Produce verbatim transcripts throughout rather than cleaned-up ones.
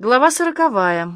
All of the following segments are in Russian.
Глава сороковая.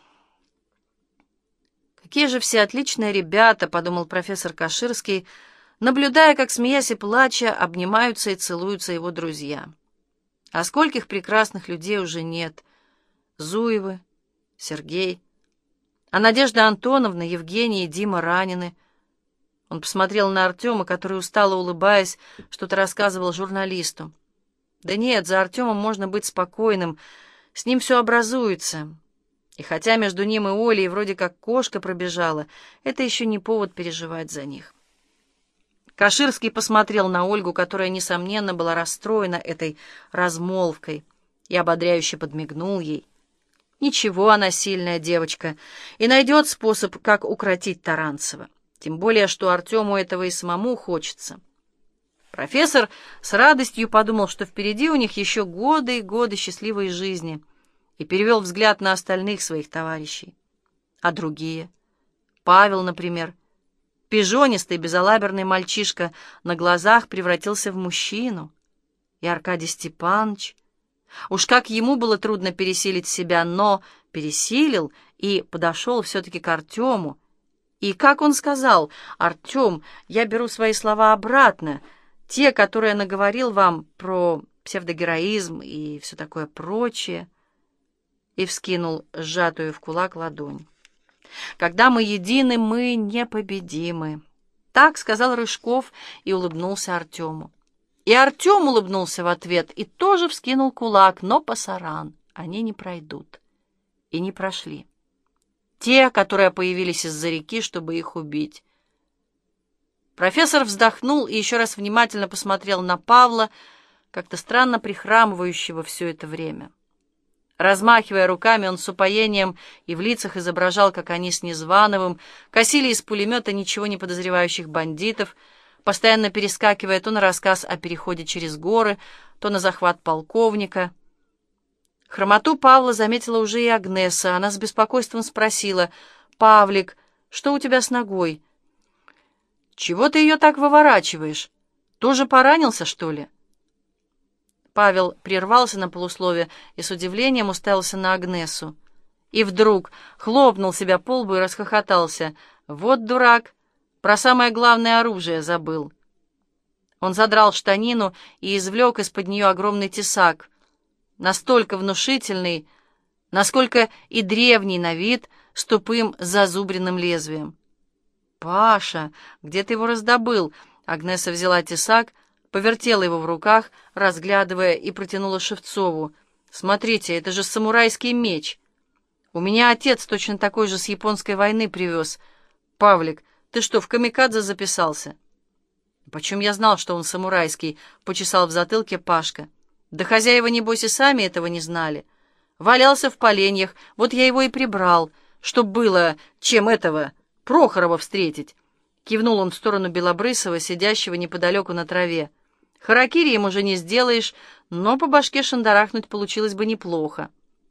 «Какие же все отличные ребята!» — подумал профессор Каширский, наблюдая, как, смеясь и плача, обнимаются и целуются его друзья. А скольких прекрасных людей уже нет! Зуевы, Сергей, а Надежда Антоновна, Евгений и Дима ранены. Он посмотрел на Артема, который, устало улыбаясь, что-то рассказывал журналисту. Да нет, за Артемом можно быть спокойным, с ним все образуется. И хотя между ним и Олей вроде как кошка пробежала, это еще не повод переживать за них. Каширский посмотрел на Ольгу, которая, несомненно, была расстроена этой размолвкой, и ободряюще подмигнул ей. Ничего, она сильная девочка и найдет способ, как укротить Таранцева. Тем более, что Артему этого и самому хочется. Профессор с радостью подумал, что впереди у них еще годы и годы счастливой жизни, и перевел взгляд на остальных своих товарищей. А другие? Павел, например. Пижонистый, безалаберный мальчишка на глазах превратился в мужчину. И Аркадий Степанович. Уж как ему было трудно пересилить себя, но пересилил и подошел все-таки к Артему. И как он сказал: «Артем, я беру свои слова обратно, те, которые наговорил вам про псевдогероизм и все такое прочее», и вскинул сжатую в кулак ладонь. «Когда мы едины, мы непобедимы». Так сказал Рыжков и улыбнулся Артему. И Артем улыбнулся в ответ и тоже вскинул кулак, но пасаран, они не пройдут. И не прошли. Те, которые появились из-за реки, чтобы их убить. Профессор вздохнул и еще раз внимательно посмотрел на Павла, как-то странно прихрамывающего все это время. Размахивая руками, он с упоением и в лицах изображал, как они с Незвановым косили из пулемета ничего не подозревающих бандитов, постоянно перескакивая то на рассказ о переходе через горы, то на захват полковника. Хромоту Павла заметила уже и Агнеса. Она с беспокойством спросила: «Павлик, что у тебя с ногой? Чего ты ее так выворачиваешь? Тоже поранился, что ли?» Павел прервался на полуслове и с удивлением уставился на Агнесу. И вдруг хлопнул себя по лбу и расхохотался. «Вот дурак! Про самое главное оружие забыл». Он задрал штанину и извлек из-под нее огромный тесак, настолько внушительный, насколько и древний на вид, с тупым зазубренным лезвием. «Паша, где ты его раздобыл?» Агнеса взяла тесак, повертела его в руках, разглядывая, и протянула Шевцову. «Смотрите, это же самурайский меч. У меня отец точно такой же с японской войны привез. Павлик, ты что, в камикадзе записался?» «Почем я знал, что он самурайский?» — почесал в затылке Пашка. «Да хозяева, небось, и сами этого не знали. Валялся в поленьях, вот я его и прибрал, чтоб было чем этого Прохорова встретить». Кивнул он в сторону Белобрысова, сидящего неподалеку на траве. «Харакири им уже не сделаешь, но по башке шандарахнуть получилось бы неплохо».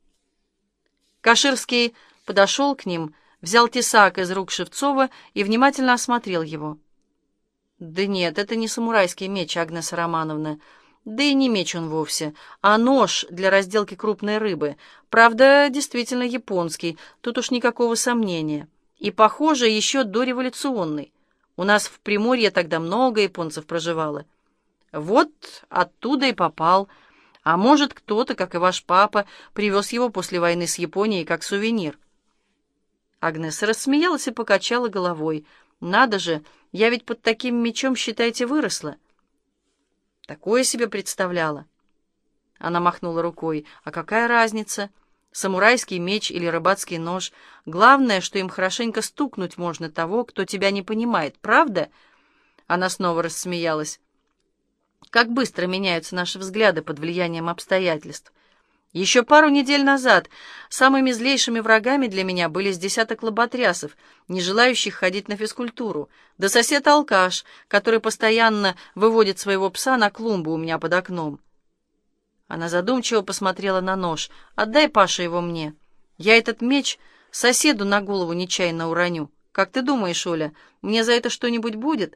Каширский подошел к ним, взял тесак из рук Шевцова и внимательно осмотрел его. «Да нет, это не самурайский меч, Агнеса Романовна. Да и не меч он вовсе, а нож для разделки крупной рыбы. Правда, действительно японский, тут уж никакого сомнения. И, похоже, еще дореволюционный. У нас в Приморье тогда много японцев проживало. Вот оттуда и попал. А может, кто-то, как и ваш папа, привез его после войны с Японией как сувенир». Агнеса рассмеялась и покачала головой. «Надо же, я ведь под таким мечом, считайте, выросла». «Такое себе представляла». Она махнула рукой. «А какая разница? Самурайский меч или рыбацкий нож. Главное, что им хорошенько стукнуть можно того, кто тебя не понимает. Правда?» Она снова рассмеялась. «Как быстро меняются наши взгляды под влиянием обстоятельств. Еще пару недель назад самыми злейшими врагами для меня были с десяток лоботрясов, не желающих ходить на физкультуру, да сосед-алкаш, который постоянно выводит своего пса на клумбу у меня под окном». Она задумчиво посмотрела на нож. «Отдай, Паша, его мне. Я этот меч соседу на голову нечаянно уроню. Как ты думаешь, Оля, мне за это что-нибудь будет?»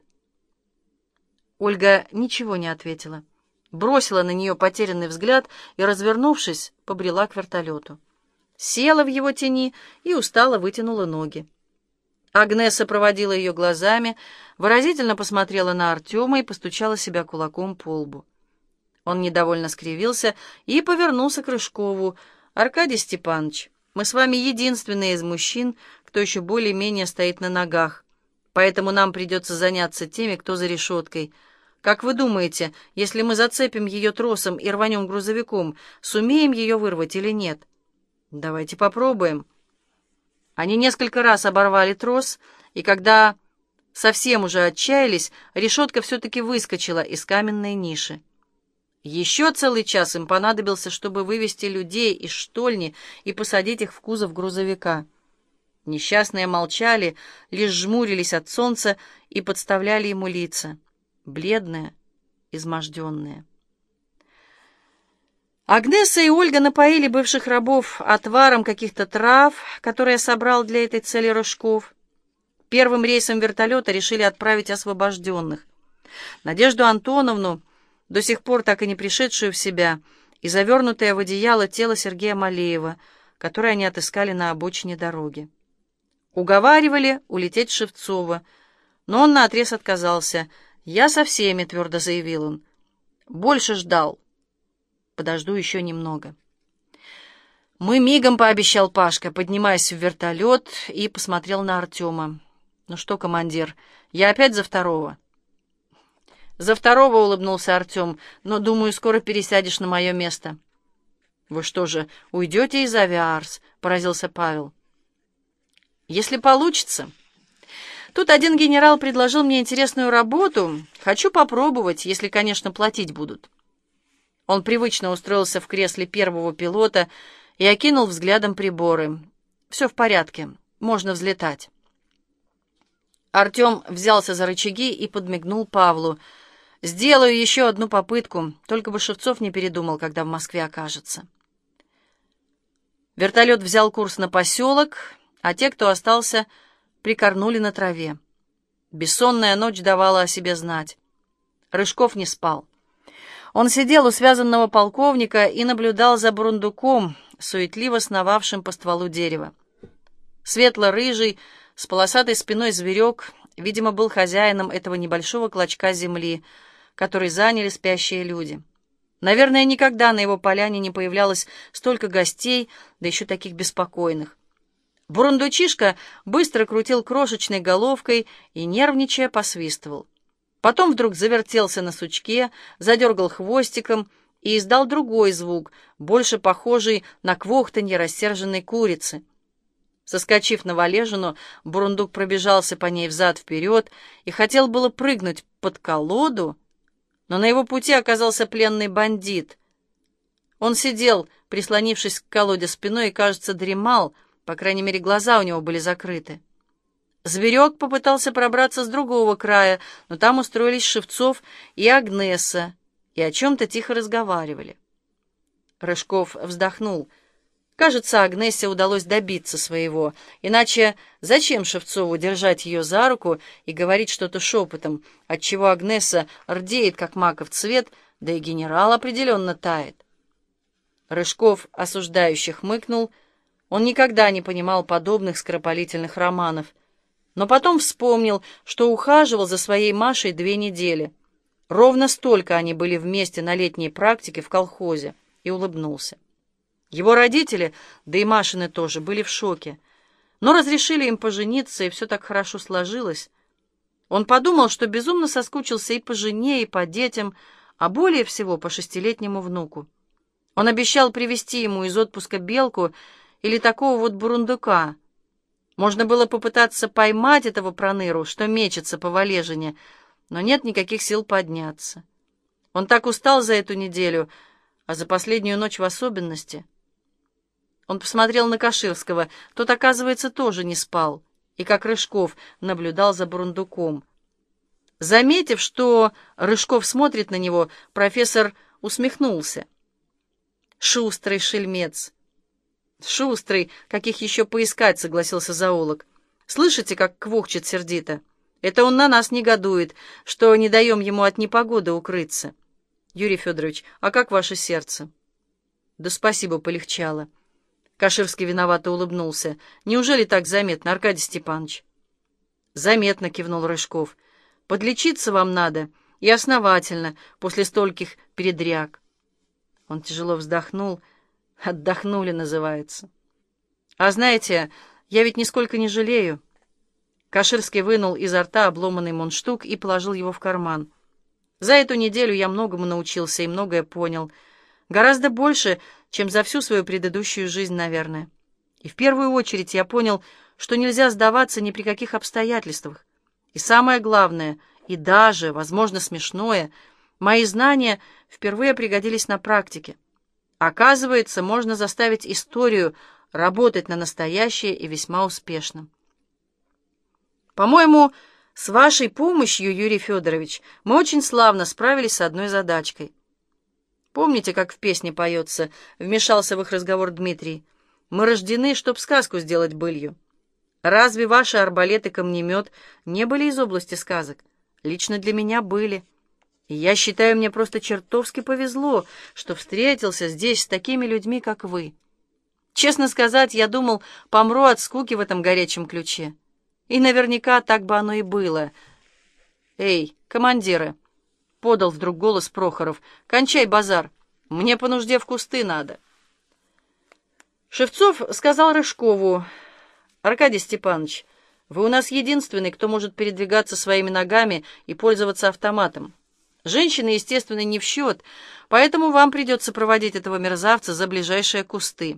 Ольга ничего не ответила. Бросила на нее потерянный взгляд и, развернувшись, побрела к вертолету. села в его тени и устало вытянула ноги. Агнеса проводила ее глазами, выразительно посмотрела на Артема и постучала себя кулаком по лбу. Он недовольно скривился и повернулся к Рыжкову. «Аркадий Степанович, мы с вами единственные из мужчин, кто еще более-менее стоит на ногах, поэтому нам придется заняться теми, кто за решеткой. Как вы думаете, если мы зацепим ее тросом и рванем грузовиком, сумеем ее вырвать или нет?» «Давайте попробуем». Они несколько раз оборвали трос, и когда совсем уже отчаялись, решетка все-таки выскочила из каменной ниши. Еще целый час им понадобился, чтобы вывести людей из штольни и посадить их в кузов грузовика. Несчастные молчали, лишь жмурились от солнца и подставляли ему лица, бледные, изможденные. Агнеса и Ольга напоили бывших рабов отваром каких-то трав, которые собрал для этой цели Рыжков. Первым рейсом вертолета решили отправить освобожденных. Надежду Антоновну, до сих пор так и не пришедшую в себя, и завернутое в одеяло тело Сергея Малеева, которое они отыскали на обочине дороги. Уговаривали улететь Шевцова, но он наотрез отказался. «Я со всеми», — твердо заявил он. «Больше ждал. Подожду еще немного». «Мы мигом», — пообещал Пашка, поднимаясь в вертолет, и посмотрел на Артема. «Ну что, командир, я опять за второго?» «За второго», — улыбнулся Артем, «но, думаю, скоро пересядешь на мое место». «Вы что же, уйдете из авиарс?» — поразился Павел. «Если получится. Тут один генерал предложил мне интересную работу. Хочу попробовать, если, конечно, платить будут». Он привычно устроился в кресле первого пилота и окинул взглядом приборы. «Все в порядке, можно взлетать». Артем взялся за рычаги и подмигнул Павлу. «Сделаю еще одну попытку, только бы Шевцов не передумал, когда в Москве окажется». Вертолет взял курс на поселок, а те, кто остался, прикорнули на траве. Бессонная ночь давала о себе знать. Рыжков не спал. Он сидел у связанного полковника и наблюдал за бурундуком, суетливо сновавшим по стволу дерева. Светло-рыжий, с полосатой спиной зверек, видимо, был хозяином этого небольшого клочка земли, который заняли спящие люди. Наверное, никогда на его поляне не появлялось столько гостей, да еще таких беспокойных. Бурундучишка быстро крутил крошечной головкой и, нервничая, посвистывал. Потом вдруг завертелся на сучке, задергал хвостиком и издал другой звук, больше похожий на квохтанье рассерженной курицы. Соскочив на валежину, бурундук пробежался по ней взад-вперед и хотел было прыгнуть под колоду, но на его пути оказался пленный бандит. Он сидел, прислонившись к колоде спиной, и, кажется, дремал, по крайней мере, глаза у него были закрыты. Зверек попытался пробраться с другого края, но там устроились Шевцов и Агнеса, и о чем-то тихо разговаривали. Рыжков вздохнул. Кажется, Агнесе удалось добиться своего, иначе зачем Шевцову держать ее за руку и говорить что-то шепотом, отчего Агнеса рдеет, как маков цвет, да и генерал определенно тает. Рыжков осуждающе хмыкнул. Он никогда не понимал подобных скоропалительных романов, но потом вспомнил, что ухаживал за своей Машей две недели. Ровно столько они были вместе на летней практике в колхозе, и улыбнулся. Его родители, да и Машины тоже, были в шоке, но разрешили им пожениться, и все так хорошо сложилось. Он подумал, что безумно соскучился и по жене, и по детям, а более всего по шестилетнему внуку. Он обещал привезти ему из отпуска белку или такого вот бурундука. Можно было попытаться поймать этого проныру, что мечется по валежине, но нет никаких сил подняться. Он так устал за эту неделю, а за последнюю ночь в особенности. Он посмотрел на Каширского, тот, оказывается, тоже не спал, и, как Рыжков, наблюдал за бурундуком. Заметив, что Рыжков смотрит на него, профессор усмехнулся. «Шустрый шельмец!» «Шустрый, каких еще поискать», — согласился зоолог. «Слышите, как квохчет сердито? Это он на нас негодует, что не даем ему от непогоды укрыться. Юрий Федорович, а как ваше сердце?» «Да спасибо, полегчало». Каширский виновато улыбнулся. «Неужели так заметно, Аркадий Степанович?» «Заметно», — кивнул Рыжков. «Подлечиться вам надо, и основательно, после стольких передряг». Он тяжело вздохнул. «Отдохнули, называется». «А знаете, я ведь нисколько не жалею». Каширский вынул изо рта обломанный мундштук и положил его в карман. «За эту неделю я многому научился и многое понял. Гораздо больше, чем за всю свою предыдущую жизнь, наверное. И в первую очередь я понял, что нельзя сдаваться ни при каких обстоятельствах. И самое главное, и даже, возможно, смешное, мои знания впервые пригодились на практике. Оказывается, можно заставить историю работать на настоящее и весьма успешно. По-моему, с вашей помощью, Юрий Федорович, мы очень славно справились с одной задачкой. Помните, как в песне поется, вмешался в их разговор Дмитрий, мы рождены, чтоб сказку сделать былью. Разве ваши арбалет и камнемет не были из области сказок? Лично для меня были. И я считаю, мне просто чертовски повезло, что встретился здесь с такими людьми, как вы. Честно сказать, я думал, помру от скуки в этом горячем ключе. И наверняка так бы оно и было. «Эй, командиры!» — подал вдруг голос Прохоров. «Кончай базар! Мне по нужде в кусты надо!» Шевцов сказал Рыжкову: «Аркадий Степанович, вы у нас единственный, кто может передвигаться своими ногами и пользоваться автоматом. Женщины, естественно, не в счет, поэтому вам придется проводить этого мерзавца за ближайшие кусты.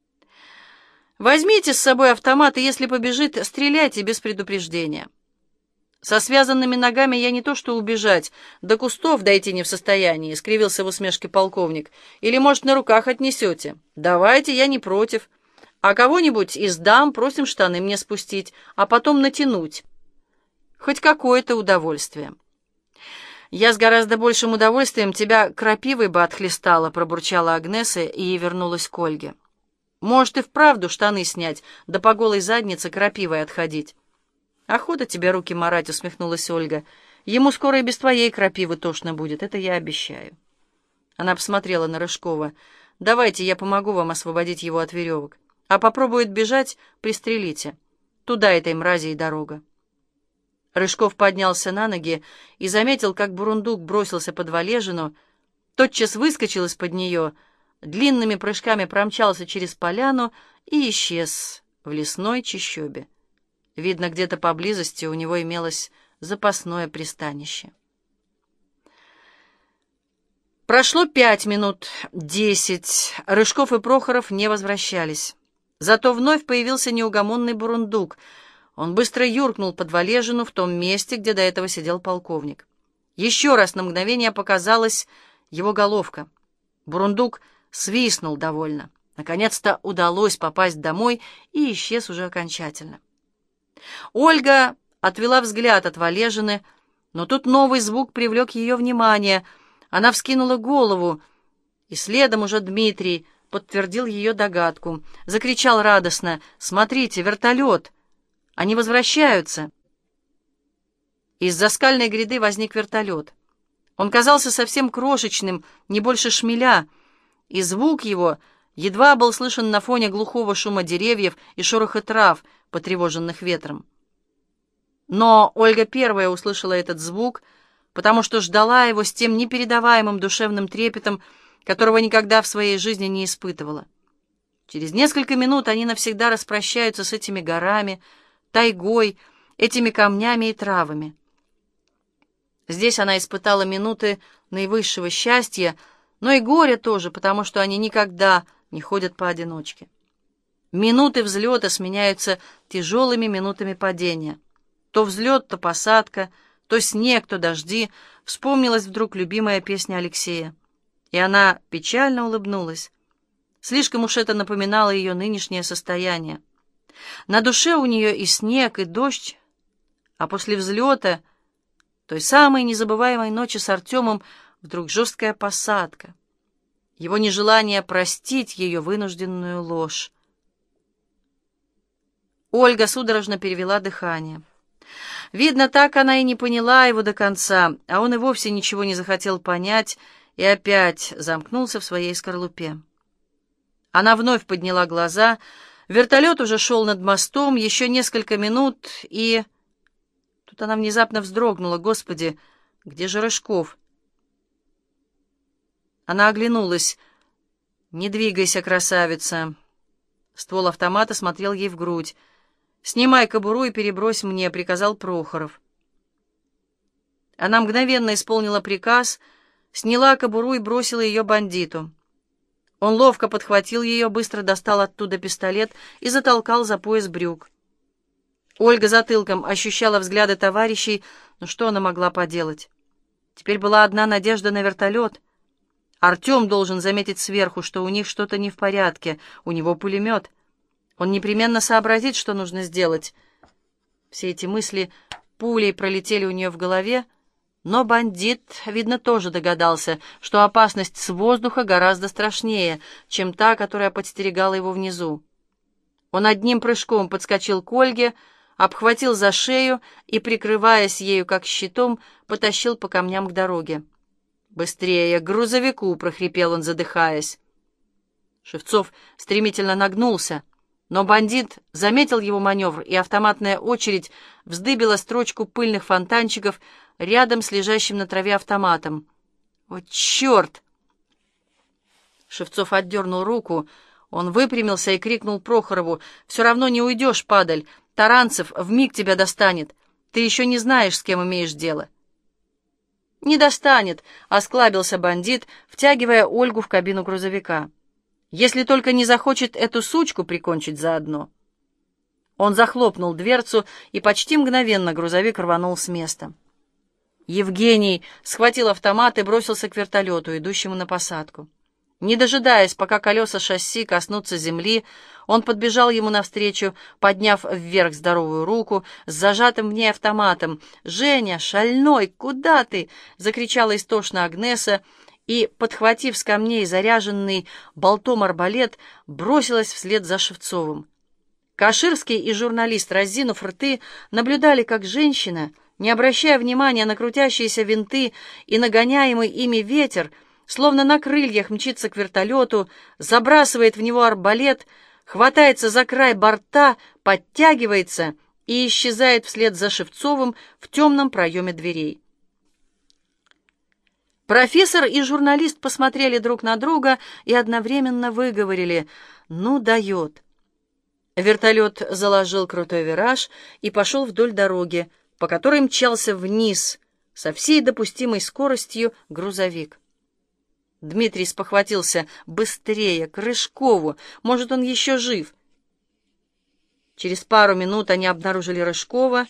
Возьмите с собой автомат, и если побежит, стреляйте без предупреждения. Со связанными ногами я не то что убежать, до кустов дойти не в состоянии», — скривился в усмешке полковник. «Или, может, на руках отнесете? Давайте, я не против. А кого-нибудь из дам просим штаны мне спустить, а потом натянуть. Хоть какое-то удовольствие». «Я с гораздо большим удовольствием тебя крапивой бы отхлестала», — пробурчала Агнеса и вернулась к Ольге. «Может, и вправду штаны снять, да по голой заднице крапивой отходить». «Охота тебе руки марать», — усмехнулась Ольга. «Ему скоро и без твоей крапивы тошно будет, это я обещаю». Она посмотрела на Рыжкова. «Давайте я помогу вам освободить его от веревок. А попробует бежать, пристрелите. Туда этой мрази и дорога». Рыжков поднялся на ноги и заметил, как бурундук бросился под валежину, тотчас выскочил из-под нее, длинными прыжками промчался через поляну и исчез в лесной чащобе. Видно, где-то поблизости у него имелось запасное пристанище. Прошло пять минут, десять. Рыжков и Прохоров не возвращались. Зато вновь появился неугомонный бурундук. Он быстро юркнул под валежину в том месте, где до этого сидел полковник. Еще раз на мгновение показалась его головка. Бурундук свистнул довольно. Наконец-то удалось попасть домой и исчез уже окончательно. Ольга отвела взгляд от валежины, но тут новый звук привлек ее внимание. Она вскинула голову, и следом уже Дмитрий подтвердил ее догадку. Закричал радостно: «Смотрите, вертолет! Они возвращаются!» Из-за скальной гряды возник вертолет. Он казался совсем крошечным, не больше шмеля, и звук его едва был слышен на фоне глухого шума деревьев и шороха трав, потревоженных ветром. Но Ольга первая услышала этот звук, потому что ждала его с тем непередаваемым душевным трепетом, которого никогда в своей жизни не испытывала. Через несколько минут они навсегда распрощаются с этими горами, тайгой, этими камнями и травами. Здесь она испытала минуты наивысшего счастья, но и горя тоже, потому что они никогда не ходят поодиночке. Минуты взлета сменяются тяжелыми минутами падения. То взлет, то посадка, то снег, то дожди. Вспомнилась вдруг любимая песня Алексея. И она печально улыбнулась. Слишком уж это напоминало ее нынешнее состояние. На душе у нее и снег, и дождь, а после взлета, той самой незабываемой ночи с Артемом, вдруг жесткая посадка. Его нежелание простить ее вынужденную ложь. Ольга судорожно перевела дыхание. Видно, так она и не поняла его до конца, а он и вовсе ничего не захотел понять и опять замкнулся в своей скорлупе. Она вновь подняла глаза. Вертолет уже шел над мостом, еще несколько минут, и... Тут она внезапно вздрогнула. Господи, где же Рыжков? Она оглянулась. «Не двигайся, красавица!» Ствол автомата смотрел ей в грудь. «Снимай кобуру и перебрось мне», — приказал Прохоров. Она мгновенно исполнила приказ, сняла кобуру и бросила ее бандиту. Он ловко подхватил ее, быстро достал оттуда пистолет и затолкал за пояс брюк. Ольга затылком ощущала взгляды товарищей, но что она могла поделать? Теперь была одна надежда на вертолет. Артем должен заметить сверху, что у них что-то не в порядке, у него пулемет. Он непременно сообразит, что нужно сделать. Все эти мысли пулей пролетели у нее в голове, но бандит, видно, тоже догадался, что опасность с воздуха гораздо страшнее, чем та, которая подстерегала его внизу. Он одним прыжком подскочил к Ольге, обхватил за шею и, прикрываясь ею как щитом, потащил по камням к дороге. «Быстрее, к грузовику!» — прохрипел он, задыхаясь. Шевцов стремительно нагнулся, но бандит заметил его маневр, и автоматная очередь вздыбила строчку пыльных фонтанчиков рядом с лежащим на траве автоматом. «О, черт!» Шевцов отдернул руку. Он выпрямился и крикнул Прохорову: «Все равно не уйдешь, падаль! Таранцев вмиг тебя достанет! Ты еще не знаешь, с кем имеешь дело!» «Не достанет», — осклабился бандит, втягивая Ольгу в кабину грузовика. «Если только не захочет эту сучку прикончить заодно». Он захлопнул дверцу, и почти мгновенно грузовик рванул с места. Евгений схватил автомат и бросился к вертолету, идущему на посадку. Не дожидаясь, пока колеса шасси коснутся земли, он подбежал ему навстречу, подняв вверх здоровую руку с зажатым в ней автоматом. «Женя, шальной, куда ты?» — закричала истошно Агнеса, и, подхватив с камней заряженный болтом арбалет, бросилась вслед за Шевцовым. Каширский и журналист, разинув рты, наблюдали, как женщина, не обращая внимания на крутящиеся винты и нагоняемый ими ветер, словно на крыльях мчится к вертолету, забрасывает в него арбалет, хватается за край борта, подтягивается и исчезает вслед за Шевцовым в темном проеме дверей. Профессор и журналист посмотрели друг на друга и одновременно выговорили: «Ну, дает». Вертолет заложил крутой вираж и пошел вдоль дороги, по которой мчался вниз со всей допустимой скоростью грузовик. Дмитрий спохватился: «Быстрее, к Рыжкову! Может, он еще жив!» Через пару минут они обнаружили Рыжкова.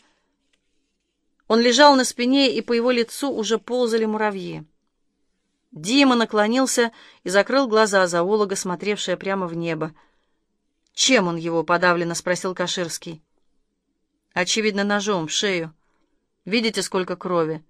Он лежал на спине, и по его лицу уже ползали муравьи. Дима наклонился и закрыл глаза зоолога, смотревшая прямо в небо. «Чем он его?» — подавленно спросил Каширский. «Очевидно, ножом в шею. Видите, сколько крови?»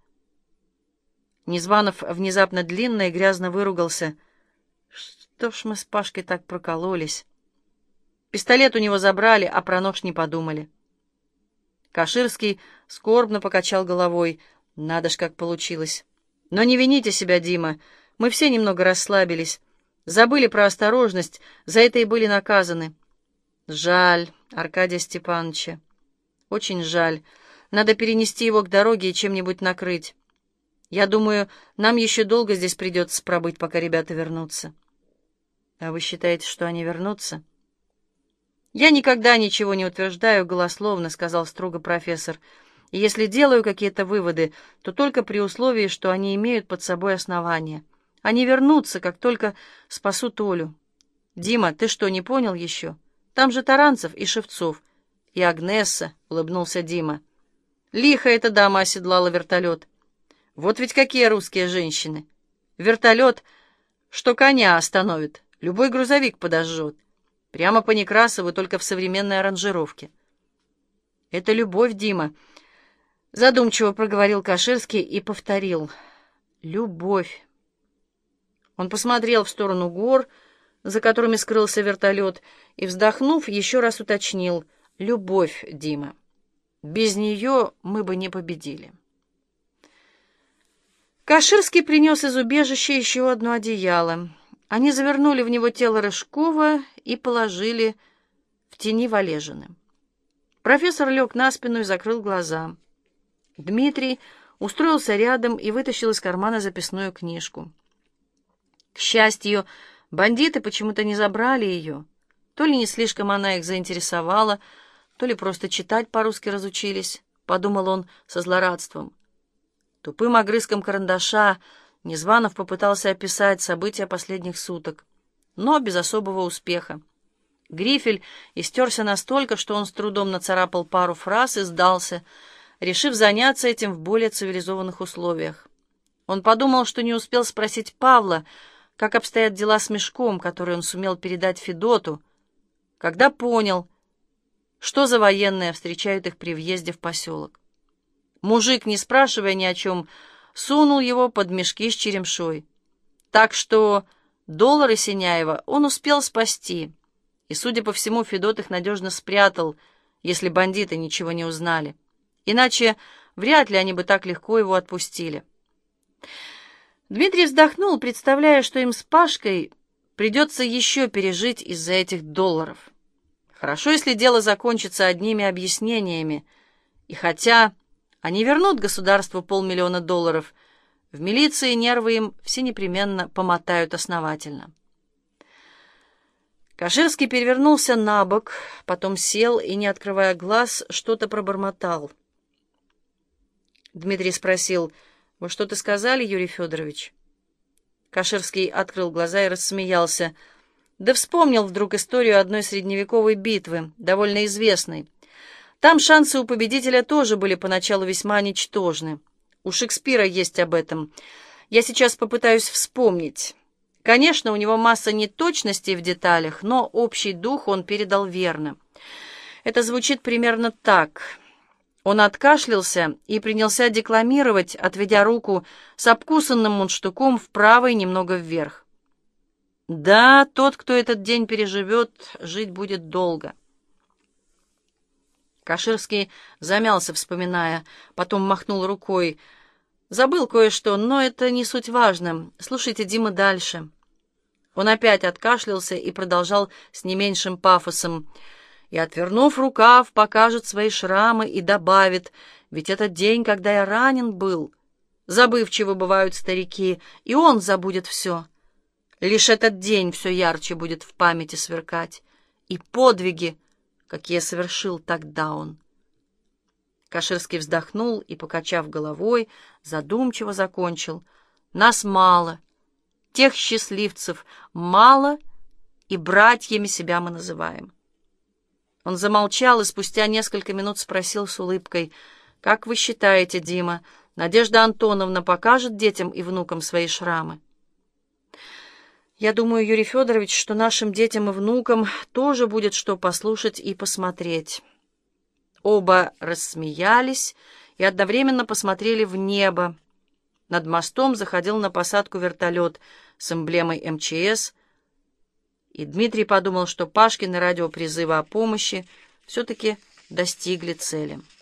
Незванов внезапно длинно и грязно выругался. «Что ж мы с Пашкой так прокололись? Пистолет у него забрали, а про нож не подумали». Каширский скорбно покачал головой. «Надо ж, как получилось. Но не вините себя, Дима. Мы все немного расслабились. Забыли про осторожность, за это и были наказаны. Жаль Аркадия Степановича. Очень жаль. Надо перенести его к дороге и чем-нибудь накрыть. Я думаю, нам еще долго здесь придется пробыть, пока ребята вернутся». «А вы считаете, что они вернутся?» «Я никогда ничего не утверждаю голословно», — сказал строго профессор. «И если делаю какие-то выводы, то только при условии, что они имеют под собой основания. Они вернутся, как только спасут Олю. Дима, ты что, не понял еще? Там же Таранцев и Шевцов. И Агнесса», — улыбнулся Дима. «Лихо эта дама оседлала вертолет. Вот ведь какие русские женщины! Вертолет, что коня остановит, любой грузовик подожжет. Прямо по Некрасову, только в современной аранжировке». «Это любовь, Дима», — задумчиво проговорил Каширский и повторил. «Любовь». Он посмотрел в сторону гор, за которыми скрылся вертолет, и, вздохнув, еще раз уточнил: «Любовь, Дима. Без нее мы бы не победили». Каширский принес из убежища еще одно одеяло. Они завернули в него тело Рыжкова и положили в тени Валежины. Профессор лег на спину и закрыл глаза. Дмитрий устроился рядом и вытащил из кармана записную книжку. К счастью, бандиты почему-то не забрали ее. То ли не слишком она их заинтересовала, то ли просто читать по-русски разучились, подумал он со злорадством. Тупым огрызком карандаша Незванов попытался описать события последних суток, но без особого успеха. Грифель истерся настолько, что он с трудом нацарапал пару фраз и сдался, решив заняться этим в более цивилизованных условиях. Он подумал, что не успел спросить Павла, как обстоят дела с мешком, который он сумел передать Федоту, когда понял, что за военные встречают их при въезде в поселок. Мужик, не спрашивая ни о чем, сунул его под мешки с черемшой. Так что доллары Синяева он успел спасти, и, судя по всему, Федот их надежно спрятал, если бандиты ничего не узнали. Иначе вряд ли они бы так легко его отпустили. Дмитрий вздохнул, представляя, что им с Пашкой придется еще пережить из-за этих долларов. Хорошо, если дело закончится одними объяснениями, и хотя они вернут государству полмиллиона долларов, в милиции нервы им все непременно помотают основательно. Каширский перевернулся на бок, потом сел и, не открывая глаз, что-то пробормотал. Дмитрий спросил: «Вы что-то сказали, Юрий Федорович?» Каширский открыл глаза и рассмеялся. Да вспомнил вдруг историю одной средневековой битвы, довольно известной. Там шансы у победителя тоже были поначалу весьма ничтожны. У Шекспира есть об этом. Я сейчас попытаюсь вспомнить. Конечно, у него масса неточностей в деталях, но общий дух он передал верно. Это звучит примерно так. Он откашлялся и принялся декламировать, отведя руку с обкусанным мундштуком вправо и немного вверх. «Да, тот, кто этот день переживет, жить будет долго». Каширский замялся, вспоминая, потом махнул рукой. «Забыл кое-что, но это не суть важно. Слушайте, Дима, дальше». Он опять откашлялся и продолжал с не меньшим пафосом. «И, отвернув рукав, покажет свои шрамы и добавит: ведь этот день, когда я ранен был. Забывчивы бывают старики, и он забудет все. Лишь этот день все ярче будет в памяти сверкать. И подвиги, какие совершил тогда он». Каширский вздохнул и, покачав головой, задумчиво закончил: «Нас мало, тех счастливцев мало, и братьями себя мы называем». Он замолчал и спустя несколько минут спросил с улыбкой: «Как вы считаете, Дима, Надежда Антоновна покажет детям и внукам свои шрамы?» «Я думаю, Юрий Федорович, что нашим детям и внукам тоже будет что послушать и посмотреть». Оба рассмеялись и одновременно посмотрели в небо. Над мостом заходил на посадку вертолет с эмблемой эм че эс, и Дмитрий подумал, что Пашкины радиопризывы о помощи все-таки достигли цели.